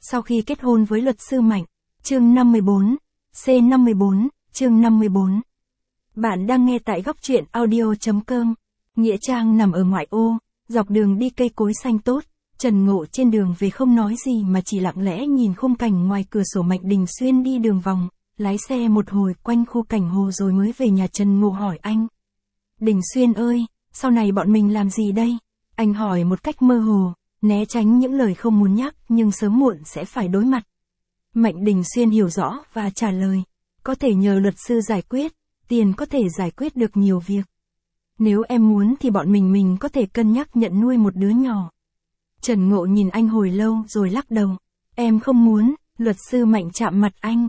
Sau khi kết hôn với luật sư Mạnh. Chương 54. C54, chương 54. Bạn đang nghe tại góc truyện audio.com. Nghĩa trang nằm ở ngoại ô, dọc đường đi cây cối xanh tốt. Trần Ngộ trên đường về không nói gì mà chỉ lặng lẽ nhìn khung cảnh ngoài cửa sổ. Mạnh Đình Xuyên đi đường vòng, lái xe một hồi quanh khu cảnh hồ rồi mới về nhà. Trần Ngộ hỏi anh: Đình Xuyên ơi, sau này bọn mình làm gì đây? Anh hỏi một cách mơ hồ, né tránh những lời không muốn nhắc nhưng sớm muộn sẽ phải đối mặt. Mạnh Đình Xuyên hiểu rõ và trả lời: có thể nhờ luật sư giải quyết, tiền có thể giải quyết được nhiều việc. Nếu em muốn thì bọn mình có thể cân nhắc nhận nuôi một đứa nhỏ. Trần Ngộ nhìn anh hồi lâu rồi lắc đầu. Em không muốn. Luật sư Mạnh chạm mặt anh.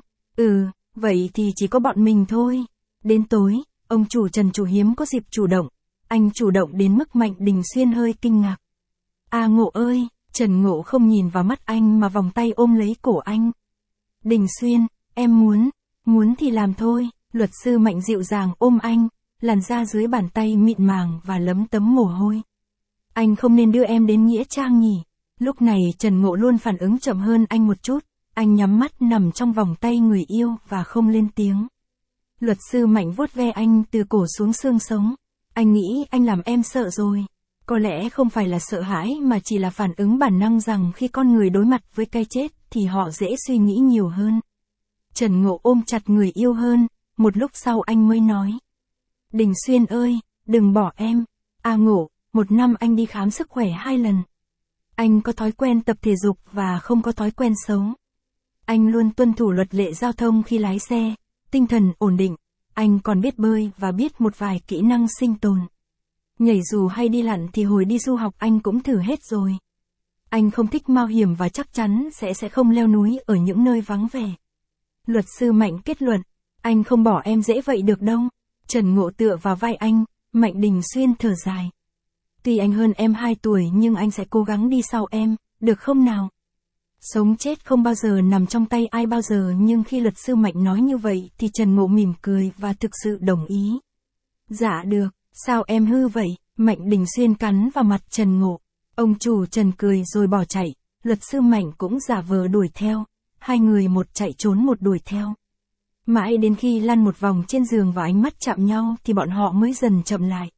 Vậy thì chỉ có bọn mình thôi. Đến tối, ông chủ Trần chủ hiếm có dịp chủ động. Anh chủ động đến mức Mạnh Đình Xuyên hơi kinh ngạc. Ngộ ơi, Trần Ngộ không nhìn vào mắt anh mà vòng tay ôm lấy cổ anh. Đình Xuyên, em muốn thì làm thôi. Luật sư Mạnh dịu dàng ôm anh, làn da dưới bàn tay mịn màng và lấm tấm mồ hôi. Anh không nên đưa em đến nghĩa trang nhỉ? Lúc này Trần Ngộ luôn phản ứng chậm hơn anh một chút, anh nhắm mắt nằm trong vòng tay người yêu và không lên tiếng. Luật sư Mạnh vuốt ve anh từ cổ xuống xương sống. Anh nghĩ anh làm em sợ rồi. Có lẽ không phải là sợ hãi mà chỉ là phản ứng bản năng rằng khi con người đối mặt với cái chết thì họ dễ suy nghĩ nhiều hơn. Trần Ngộ ôm chặt người yêu hơn, một lúc sau anh mới nói: Đình Xuyên ơi, đừng bỏ em. Ngộ, 1 năm anh đi khám sức khỏe 2 lần. Anh có thói quen tập thể dục và không có thói quen xấu. Anh luôn tuân thủ luật lệ giao thông khi lái xe, tinh thần ổn định. Anh còn biết bơi và biết một vài kỹ năng sinh tồn. Nhảy dù hay đi lặn thì hồi đi du học anh cũng thử hết rồi. Anh không thích mạo hiểm và chắc chắn sẽ không leo núi ở những nơi vắng vẻ. Luật sư Mạnh kết luận: anh không bỏ em dễ vậy được đâu. Trần Ngộ tựa vào vai anh, Mạnh Đình Xuyên thở dài. Tuy anh hơn em 2 tuổi nhưng anh sẽ cố gắng đi sau em, được không nào? Sống chết không bao giờ nằm trong tay ai bao giờ, nhưng khi luật sư Mạnh nói như vậy thì Trần Ngộ mỉm cười và thực sự đồng ý. Dạ được, sao em hư vậy? Mạnh Đình Xuyên cắn vào mặt Trần Ngộ. Ông chủ Trần cười rồi bỏ chạy, luật sư Mạnh cũng giả vờ đuổi theo. Hai người một chạy trốn một đuổi theo. Mãi đến khi lăn một vòng trên giường và ánh mắt chạm nhau thì bọn họ mới dần chậm lại.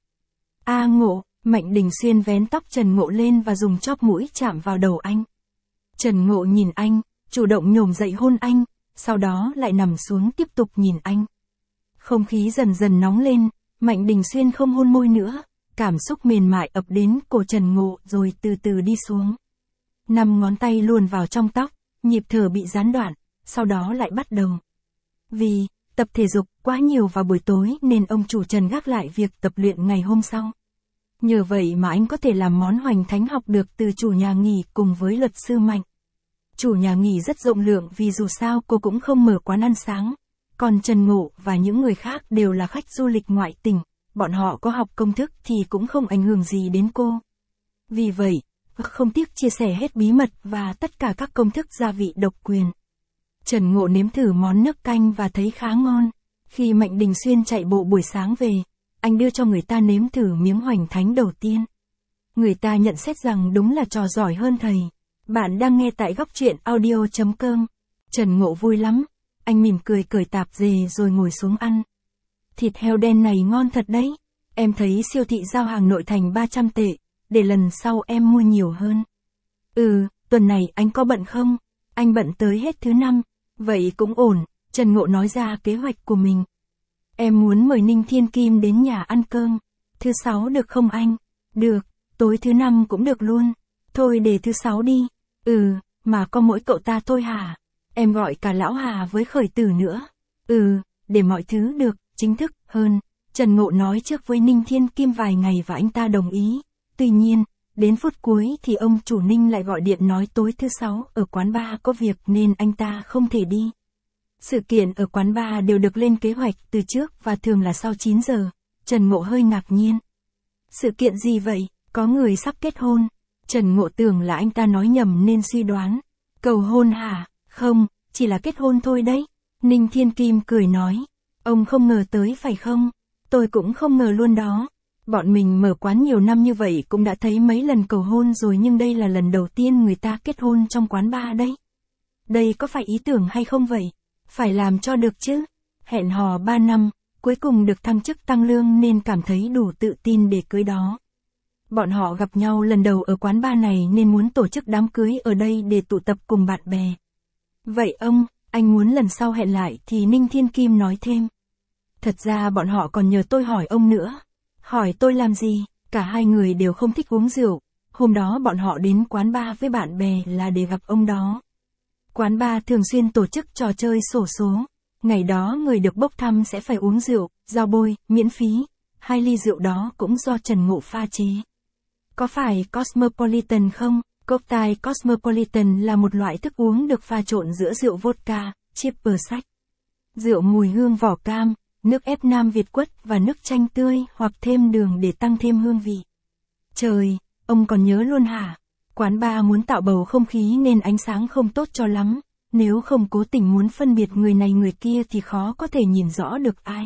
Ngộ, Mạnh Đình Xuyên vén tóc Trần Ngộ lên và dùng chóp mũi chạm vào đầu anh. Trần Ngộ nhìn anh, chủ động nhổm dậy hôn anh, sau đó lại nằm xuống tiếp tục nhìn anh. Không khí dần dần nóng lên, Mạnh Đình Xuyên không hôn môi nữa, cảm xúc mềm mại ập đến cổ Trần Ngộ rồi từ từ đi xuống. 5 ngón tay luồn vào trong tóc, nhịp thở bị gián đoạn, sau đó lại bắt đầu. Vì tập thể dục quá nhiều vào buổi tối nên ông chủ Trần gác lại việc tập luyện ngày hôm sau. Nhờ vậy mà anh có thể làm món hoành thánh học được từ chủ nhà nghỉ cùng với luật sư Mạnh. Chủ nhà nghỉ rất rộng lượng vì dù sao cô cũng không mở quán ăn sáng. Còn Trần Ngộ và những người khác đều là khách du lịch ngoại tỉnh, bọn họ có học công thức thì cũng không ảnh hưởng gì đến cô. Vì vậy, không tiếc chia sẻ hết bí mật và tất cả các công thức gia vị độc quyền. Trần Ngộ nếm thử món nước canh và thấy khá ngon. Khi Mạnh Đình Xuyên chạy bộ buổi sáng về, anh đưa cho người ta nếm thử miếng hoành thánh đầu tiên. Người ta nhận xét rằng đúng là trò giỏi hơn thầy. Bạn đang nghe tại góc truyện audio.com. Trần Ngộ vui lắm. Anh mỉm cười cởi tạp dề rồi ngồi xuống ăn. Thịt heo đen này ngon thật đấy. Em thấy siêu thị giao hàng nội thành 300 tệ. Để lần sau em mua nhiều hơn. Tuần này anh có bận không? Anh bận tới hết thứ 5. Vậy cũng ổn. Trần Ngộ nói ra kế hoạch của mình. Em muốn mời Ninh Thiên Kim đến nhà ăn cơm. Thứ 6 được không anh? Được, tối thứ 5 cũng được luôn. Thôi để thứ 6 đi. Mà có mỗi cậu ta thôi hả? Em gọi cả lão Hà với Khởi Tử nữa. Để mọi thứ được chính thức hơn. Trần Ngộ nói trước với Ninh Thiên Kim vài ngày và anh ta đồng ý. Tuy nhiên, đến phút cuối thì ông chủ Ninh lại gọi điện nói tối thứ 6 ở quán bar có việc nên anh ta không thể đi. Sự kiện ở quán bar đều được lên kế hoạch từ trước và thường là sau 9 giờ. Trần Ngộ hơi ngạc nhiên. Sự kiện gì vậy? Có người sắp kết hôn. Trần Ngộ tưởng là anh ta nói nhầm nên suy đoán. Cầu hôn hả? Không, chỉ là kết hôn thôi đấy. Ninh Thiên Kim cười nói. Ông không ngờ tới phải không? Tôi cũng không ngờ luôn đó. Bọn mình mở quán nhiều năm như vậy cũng đã thấy mấy lần cầu hôn rồi nhưng đây là lần đầu tiên người ta kết hôn trong quán bar đấy. đây có phải ý tưởng hay không vậy? Phải làm cho được chứ. Hẹn hò 3 năm, cuối cùng được thăng chức tăng lương nên cảm thấy đủ tự tin để cưới đó. Bọn họ gặp nhau lần đầu ở quán bar này nên muốn tổ chức đám cưới ở đây để tụ tập cùng bạn bè. Vậy anh muốn lần sau hẹn lại thì Ninh Thiên Kim nói thêm. Thật ra bọn họ còn nhờ tôi hỏi ông nữa. Hỏi tôi làm gì? Cả hai người đều không thích uống rượu. Hôm đó bọn họ đến quán bar với bạn bè là để gặp ông đó. Quán bar thường xuyên tổ chức trò chơi xổ số. Ngày đó người được bốc thăm sẽ phải uống rượu, giao bôi, miễn phí. 2 ly rượu đó cũng do Trần Ngộ pha chế. Có phải Cosmopolitan không? Cocktail Cosmopolitan là một loại thức uống được pha trộn giữa rượu vodka, chipper sách, rượu mùi hương vỏ cam, nước ép Nam Việt quất và nước chanh tươi hoặc thêm đường để tăng thêm hương vị. Trời, ông còn nhớ luôn hả? Quán bar muốn tạo bầu không khí nên ánh sáng không tốt cho lắm. Nếu không cố tình muốn phân biệt người này người kia thì khó có thể nhìn rõ được ai.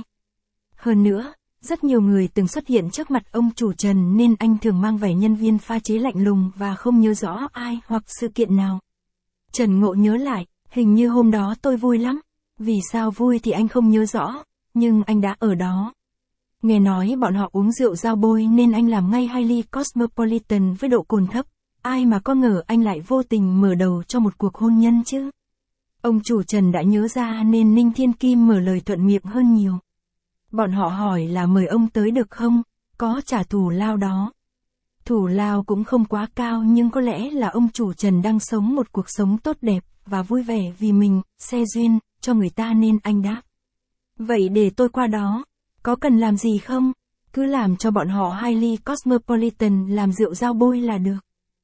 Hơn nữa, rất nhiều người từng xuất hiện trước mặt ông chủ Trần nên anh thường mang vẻ nhân viên pha chế lạnh lùng và không nhớ rõ ai hoặc sự kiện nào. Trần Ngộ nhớ lại, hình như hôm đó tôi vui lắm. Vì sao vui thì anh không nhớ rõ, nhưng anh đã ở đó. Nghe nói bọn họ uống rượu giao bôi nên anh làm ngay 2 ly Cosmopolitan với độ cồn thấp. Ai mà có ngờ anh lại vô tình mở đầu cho một cuộc hôn nhân chứ. Ông chủ Trần đã nhớ ra nên Ninh Thiên Kim mở lời thuận miệng hơn nhiều. Bọn họ hỏi là mời ông tới được không, có trả thù lao đó. Thủ lao cũng không quá cao nhưng có lẽ là ông chủ Trần đang sống một cuộc sống tốt đẹp và vui vẻ vì mình, xe duyên, cho người ta nên anh đáp. Vậy để tôi qua đó, có cần làm gì không? Cứ làm cho bọn họ 2 ly Cosmopolitan làm rượu giao bôi là được.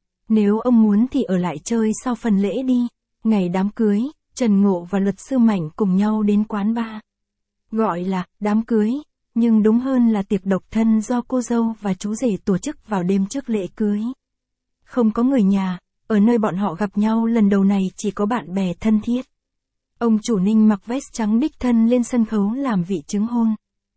Nếu ông muốn thì ở lại chơi sau phần lễ đi. Ngày đám cưới, Trần Ngộ và luật sư Mạnh cùng nhau đến quán bar. Gọi là đám cưới, nhưng đúng hơn là tiệc độc thân do cô dâu và chú rể tổ chức vào đêm trước lễ cưới. Không có người nhà, ở nơi bọn họ gặp nhau lần đầu này chỉ có bạn bè thân thiết. Ông chủ Ninh mặc vest trắng đích thân lên sân khấu làm vị chứng hôn.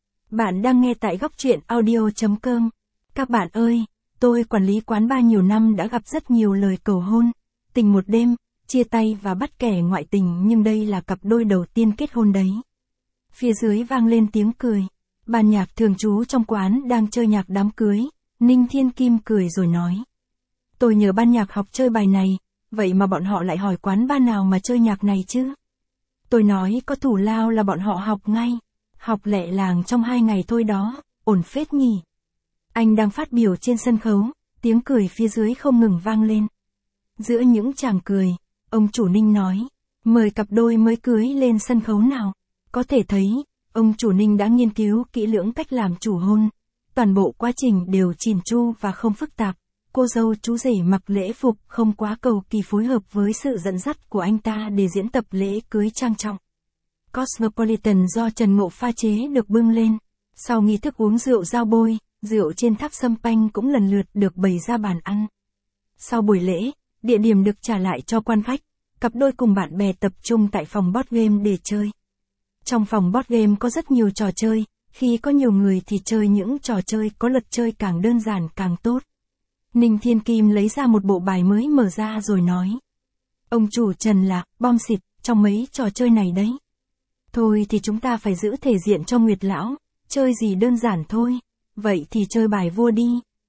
Bạn đang nghe tại góc truyện audio.com. Các bạn ơi, tôi quản lý quán bar nhiều năm đã gặp rất nhiều lời cầu hôn, tình một đêm, chia tay và bắt kẻ ngoại tình nhưng đây là cặp đôi đầu tiên kết hôn đấy. Phía dưới vang lên tiếng cười. Ban nhạc thường trú trong quán đang chơi nhạc đám cưới. Ninh Thiên Kim cười rồi nói. Tôi nhờ ban nhạc học chơi bài này, vậy mà bọn họ lại hỏi quán bar nào mà chơi nhạc này chứ? Tôi nói có thủ lao là bọn họ học ngay. Học lẹ làng trong 2 ngày thôi đó, ổn phết nhỉ. Anh đang phát biểu trên sân khấu, tiếng cười phía dưới không ngừng vang lên. Giữa những tràng cười, ông chủ Ninh nói, mời cặp đôi mới cưới lên sân khấu nào. Có thể thấy, ông chủ Ninh đã nghiên cứu kỹ lưỡng cách làm chủ hôn. Toàn bộ quá trình đều chỉn chu và không phức tạp. Cô dâu chú rể mặc lễ phục không quá cầu kỳ phối hợp với sự dẫn dắt của anh ta để diễn tập lễ cưới trang trọng. Cosmopolitan do Trần Ngộ pha chế được bưng lên. Sau nghi thức uống rượu giao bôi, rượu trên tháp sâm panh cũng lần lượt được bày ra bàn ăn. Sau buổi lễ, địa điểm được trả lại cho quan khách. Cặp đôi cùng bạn bè tập trung tại phòng board game để chơi. Trong phòng board game có rất nhiều trò chơi, khi có nhiều người thì chơi những trò chơi có luật chơi càng đơn giản càng tốt. Ninh Thiên Kim lấy ra một bộ bài mới mở ra rồi nói. Ông chủ Trần là bom xịt trong mấy trò chơi này đấy. Thôi thì chúng ta phải giữ thể diện cho Nguyệt Lão, chơi gì đơn giản thôi, vậy thì chơi bài vua đi.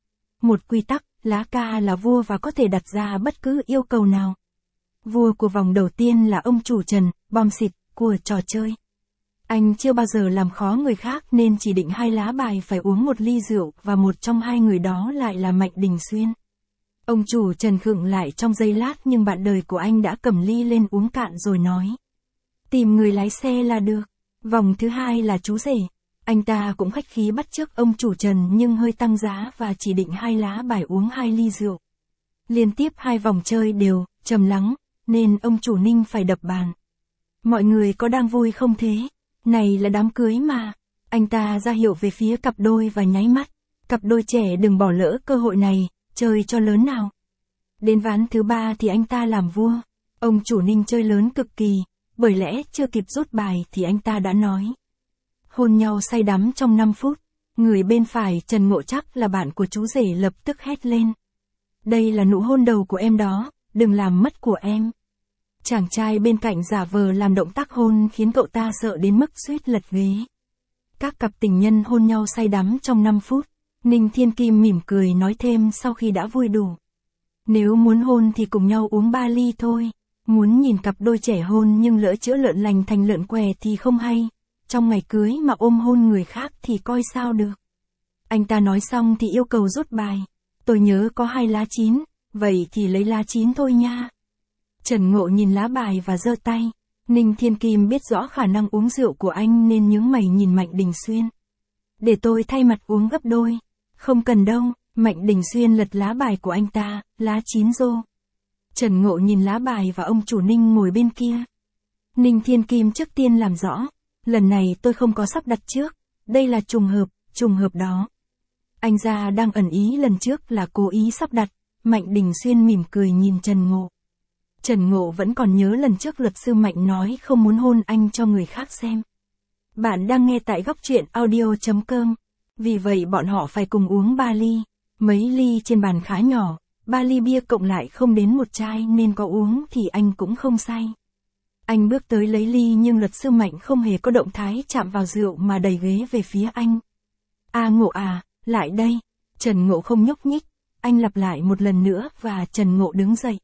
Một quy tắc, lá ca là vua và có thể đặt ra bất cứ yêu cầu nào. Vua của vòng đầu tiên là ông chủ Trần, bom xịt, của trò chơi. Anh chưa bao giờ làm khó người khác nên chỉ định 2 lá bài phải uống 1 ly rượu và một trong 2 người đó lại là Mạnh Đình Xuyên. Ông chủ Trần khựng lại trong giây lát nhưng bạn đời của anh đã cầm ly lên uống cạn rồi nói. Tìm người lái xe là được. Vòng thứ 2 là chú rể. Anh ta cũng khách khí bắt chước ông chủ Trần nhưng hơi tăng giá và chỉ định 2 lá bài uống 2 ly rượu. Liên tiếp 2 vòng chơi đều, trầm lắng, nên ông chủ Ninh phải đập bàn. Mọi người có đang vui không thế? Này là đám cưới mà. Anh ta ra hiệu về phía cặp đôi và nháy mắt. Cặp đôi trẻ đừng bỏ lỡ cơ hội này, chơi cho lớn nào. Đến ván thứ 3 thì anh ta làm vua. Ông chủ Ninh chơi lớn cực kỳ, bởi lẽ chưa kịp rút bài thì anh ta đã nói. Hôn nhau say đắm trong 5 phút. Người bên phải Trần Ngộ chắc là bạn của chú rể lập tức hét lên. Đây là nụ hôn đầu của em đó, đừng làm mất của em. Chàng trai bên cạnh giả vờ làm động tác hôn khiến cậu ta sợ đến mức suýt lật ghế. Các cặp tình nhân hôn nhau say đắm trong 5 phút. Ninh Thiên Kim mỉm cười nói thêm sau khi đã vui đủ. Nếu muốn hôn thì cùng nhau uống 3 ly thôi. Muốn nhìn cặp đôi trẻ hôn nhưng lỡ chữa lợn lành thành lợn què thì không hay. Trong ngày cưới mà ôm hôn người khác thì coi sao được. Anh ta nói xong thì yêu cầu rút bài. Tôi nhớ có 2 lá 9, vậy thì lấy lá 9 thôi nha. Trần Ngộ nhìn lá bài và giơ tay. Ninh Thiên Kim biết rõ khả năng uống rượu của anh nên nhướng mày nhìn Mạnh Đình Xuyên. Để tôi thay mặt uống gấp đôi. Không cần đâu, Mạnh Đình Xuyên lật lá bài của anh ta, lá 9 rô. Trần Ngộ nhìn lá bài và ông chủ Ninh ngồi bên kia. Ninh Thiên Kim trước tiên làm rõ. Lần này tôi không có sắp đặt trước, đây là trùng hợp đó. Anh ra đang ẩn ý lần trước là cố ý sắp đặt, Mạnh Đình Xuyên mỉm cười nhìn Trần Ngộ. Trần Ngộ vẫn còn nhớ lần trước luật sư Mạnh nói không muốn hôn anh cho người khác xem. Bạn đang nghe tại góc truyện audio.com. Vì vậy bọn họ phải cùng uống 3 ly. Mấy ly trên bàn khá nhỏ, 3 ly bia cộng lại không đến 1 chai nên có uống thì anh cũng không say. Anh bước tới lấy ly nhưng luật sư Mạnh không hề có động thái chạm vào rượu mà đẩy ghế về phía anh. Ngộ à, lại đây. Trần Ngộ không nhúc nhích. Anh lặp lại một lần nữa và Trần Ngộ đứng dậy.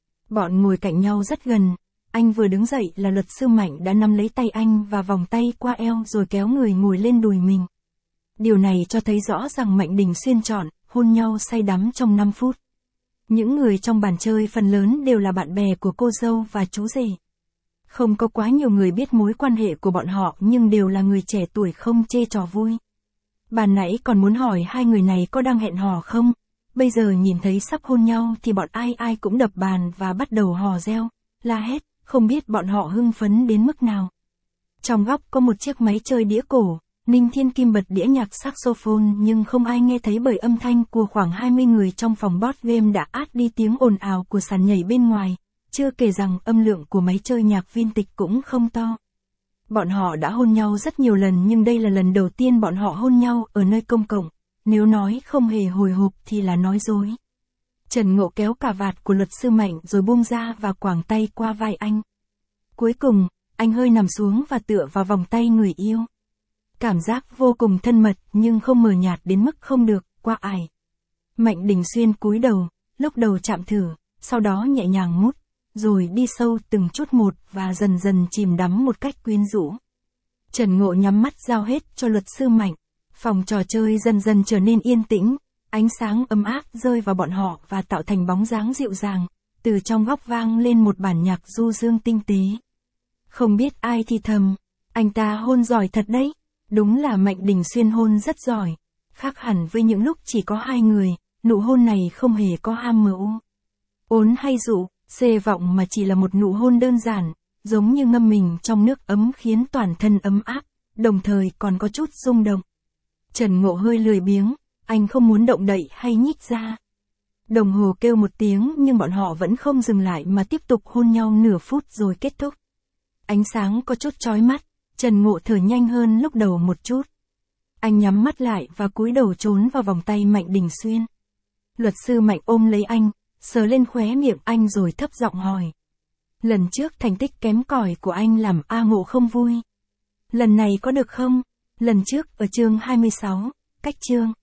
Bọn ngồi cạnh nhau rất gần. Anh vừa đứng dậy là luật sư Mạnh đã nắm lấy tay anh và vòng tay qua eo rồi kéo người ngồi lên đùi mình. Điều này cho thấy rõ rằng Mạnh Đình Xuyên chọn hôn nhau say đắm trong 5 phút. Những người trong bàn chơi phần lớn đều là bạn bè của cô dâu và chú rể. Không có quá nhiều người biết mối quan hệ của bọn họ nhưng đều là người trẻ tuổi không chê trò vui. Ban nãy còn muốn hỏi 2 người này có đang hẹn hò không? Bây giờ nhìn thấy sắp hôn nhau thì bọn ai cũng đập bàn và bắt đầu hò reo, la hét, không biết bọn họ hưng phấn đến mức nào. Trong góc có một chiếc máy chơi đĩa cổ, Ninh Thiên Kim bật đĩa nhạc saxophone nhưng không ai nghe thấy bởi âm thanh của khoảng 20 người trong phòng board game đã át đi tiếng ồn ào của sàn nhảy bên ngoài, chưa kể rằng âm lượng của máy chơi nhạc vintage cũng không to. Bọn họ đã hôn nhau rất nhiều lần nhưng đây là lần đầu tiên bọn họ hôn nhau ở nơi công cộng, nếu nói không hề hồi hộp thì là nói dối. Trần Ngộ kéo cà vạt của luật sư Mạnh rồi buông ra và quàng tay qua vai anh. Cuối cùng, anh hơi nằm xuống và tựa vào vòng tay người yêu. Cảm giác vô cùng thân mật nhưng không mờ nhạt đến mức không được qua ải. Mạnh Đình Xuyên cúi đầu, lúc đầu chạm thử, sau đó nhẹ nhàng mút, rồi đi sâu từng chút một và dần dần chìm đắm một cách quyến rũ. Trần Ngộ nhắm mắt giao hết cho luật sư Mạnh. Phòng trò chơi dần dần trở nên yên tĩnh, ánh sáng ấm áp rơi vào bọn họ và tạo thành bóng dáng dịu dàng, từ trong góc vang lên một bản nhạc du dương tinh tế. Không biết ai thì thầm, anh ta hôn giỏi thật đấy, đúng là Mạnh Đình Xuyên hôn rất giỏi, khác hẳn với những lúc chỉ có 2 người, nụ hôn này không hề có ham mưu, ốn hay dụ, xê vọng mà chỉ là một nụ hôn đơn giản, giống như ngâm mình trong nước ấm khiến toàn thân ấm áp, đồng thời còn có chút rung động. Trần Ngộ hơi lười biếng, anh không muốn động đậy hay nhích ra. Đồng hồ kêu một tiếng nhưng bọn họ vẫn không dừng lại mà tiếp tục hôn nhau nửa phút rồi kết thúc. Ánh sáng có chút chói mắt, Trần Ngộ thở nhanh hơn lúc đầu một chút. Anh nhắm mắt lại và cúi đầu trốn vào vòng tay Mạnh Đình Xuyên. Luật sư Mạnh ôm lấy anh, sờ lên khóe miệng anh rồi thấp giọng hỏi. Lần trước thành tích kém cỏi của anh làm Ngộ không vui. Lần này có được không? Lần trước ở chương 26, cách chương.